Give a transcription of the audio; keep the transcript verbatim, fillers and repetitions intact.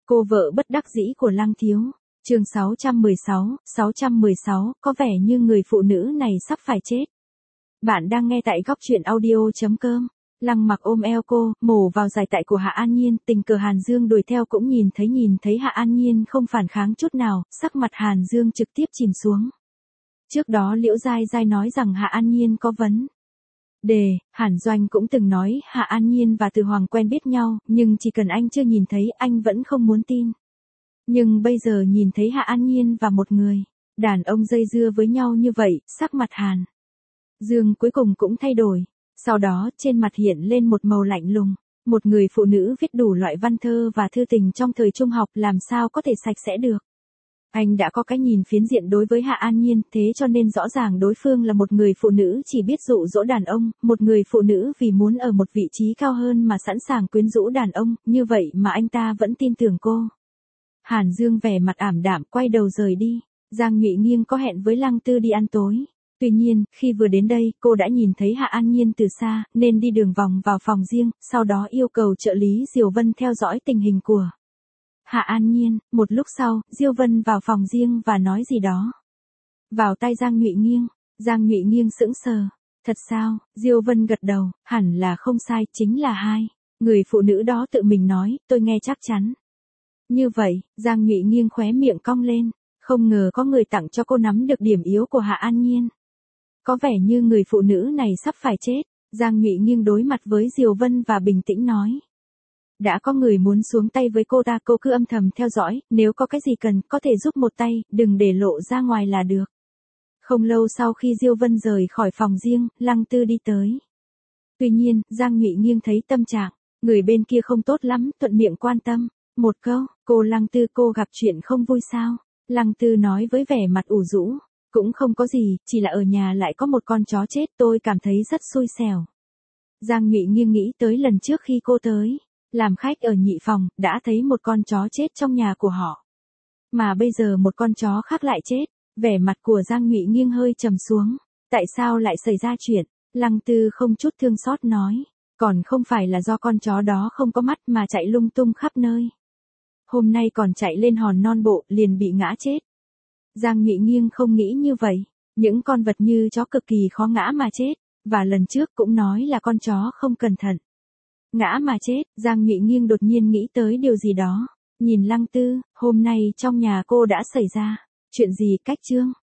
Cô vợ bất đắc dĩ của Lăng Thiếu. Chương sáu trăm mười sáu, sáu trăm mười sáu, có vẻ như người phụ nữ này sắp phải chết. Bạn đang nghe tại góc truyện audio chấm com. Lăng Mặc ôm eo cô, mổ vào dài tại của Hạ An Nhiên, tình cờ Hàn Dương đuổi theo cũng nhìn thấy nhìn thấy Hạ An Nhiên không phản kháng chút nào, sắc mặt Hàn Dương trực tiếp chìm xuống. Trước đó Liễu Giai Giai nói rằng Hạ An Nhiên có vấn đề, Hàn Doanh cũng từng nói Hạ An Nhiên và Từ Hoàng quen biết nhau, nhưng chỉ cần anh chưa nhìn thấy anh vẫn không muốn tin. Nhưng bây giờ nhìn thấy Hạ An Nhiên và một người đàn ông dây dưa với nhau như vậy, sắc mặt Hàn Dương cuối cùng cũng thay đổi. Sau đó trên mặt hiện lên một màu lạnh lùng. Một người phụ nữ viết đủ loại văn thơ và thư tình trong thời trung học làm sao có thể sạch sẽ được. Anh đã có cái nhìn phiến diện đối với Hạ An Nhiên, thế cho nên rõ ràng đối phương là một người phụ nữ chỉ biết dụ dỗ đàn ông, một người phụ nữ vì muốn ở một vị trí cao hơn mà sẵn sàng quyến rũ đàn ông, như vậy mà anh ta vẫn tin tưởng cô. Hàn Dương vẻ mặt ảm đạm quay đầu rời đi. Giang Nhụy Nghiêng có hẹn với Lăng Tư đi ăn tối. Tuy nhiên, khi vừa đến đây, cô đã nhìn thấy Hạ An Nhiên từ xa, nên đi đường vòng vào phòng riêng, sau đó yêu cầu trợ lý Diều Vân theo dõi tình hình của Hạ An Nhiên. Một lúc sau, Diêu Vân vào phòng riêng và nói gì đó vào tai Giang Nhụy Nghiêng. Giang Nhụy Nghiêng sững sờ. Thật sao? Diêu Vân gật đầu, hẳn là không sai, chính là hai người phụ nữ đó tự mình nói, tôi nghe chắc chắn. Như vậy, Giang Nhụy Nghiêng khóe miệng cong lên, không ngờ có người tặng cho cô nắm được điểm yếu của Hạ An Nhiên. Có vẻ như người phụ nữ này sắp phải chết. Giang Nhụy Nghiêng đối mặt với Diều Vân và bình tĩnh nói. Đã có người muốn xuống tay với cô ta, cô cứ âm thầm theo dõi, nếu có cái gì cần, có thể giúp một tay, đừng để lộ ra ngoài là được. Không lâu sau khi Diêu Vân rời khỏi phòng riêng, Lăng Tư đi tới. Tuy nhiên, Giang Nhụy Nghiêng thấy tâm trạng người bên kia không tốt lắm, thuận miệng quan tâm. Một câu, cô Lăng Tư, cô gặp chuyện không vui sao? Lăng Tư nói với vẻ mặt ủ rũ. Cũng không có gì, chỉ là ở nhà lại có một con chó chết, tôi cảm thấy rất xui xẻo. Giang Nhụy Nghiêng nghĩ tới lần trước khi cô tới làm khách ở nhị phòng, đã thấy một con chó chết trong nhà của họ. Mà bây giờ một con chó khác lại chết. Vẻ mặt của Giang Nhụy Nghiêng hơi trầm xuống. Tại sao lại xảy ra chuyện? Lăng Tư không chút thương xót nói. Còn không phải là do con chó đó không có mắt mà chạy lung tung khắp nơi. Hôm nay còn chạy lên hòn non bộ, liền bị ngã chết. Giang Nhụy Nghiêng không nghĩ như vậy. Những con vật như chó cực kỳ khó ngã mà chết. Và lần trước cũng nói là con chó không cẩn thận ngã mà chết. Giang Nhụy Nghiêng đột nhiên nghĩ tới điều gì đó. Nhìn Lăng Tư, hôm nay trong nhà cô đã xảy ra chuyện gì? Cách chương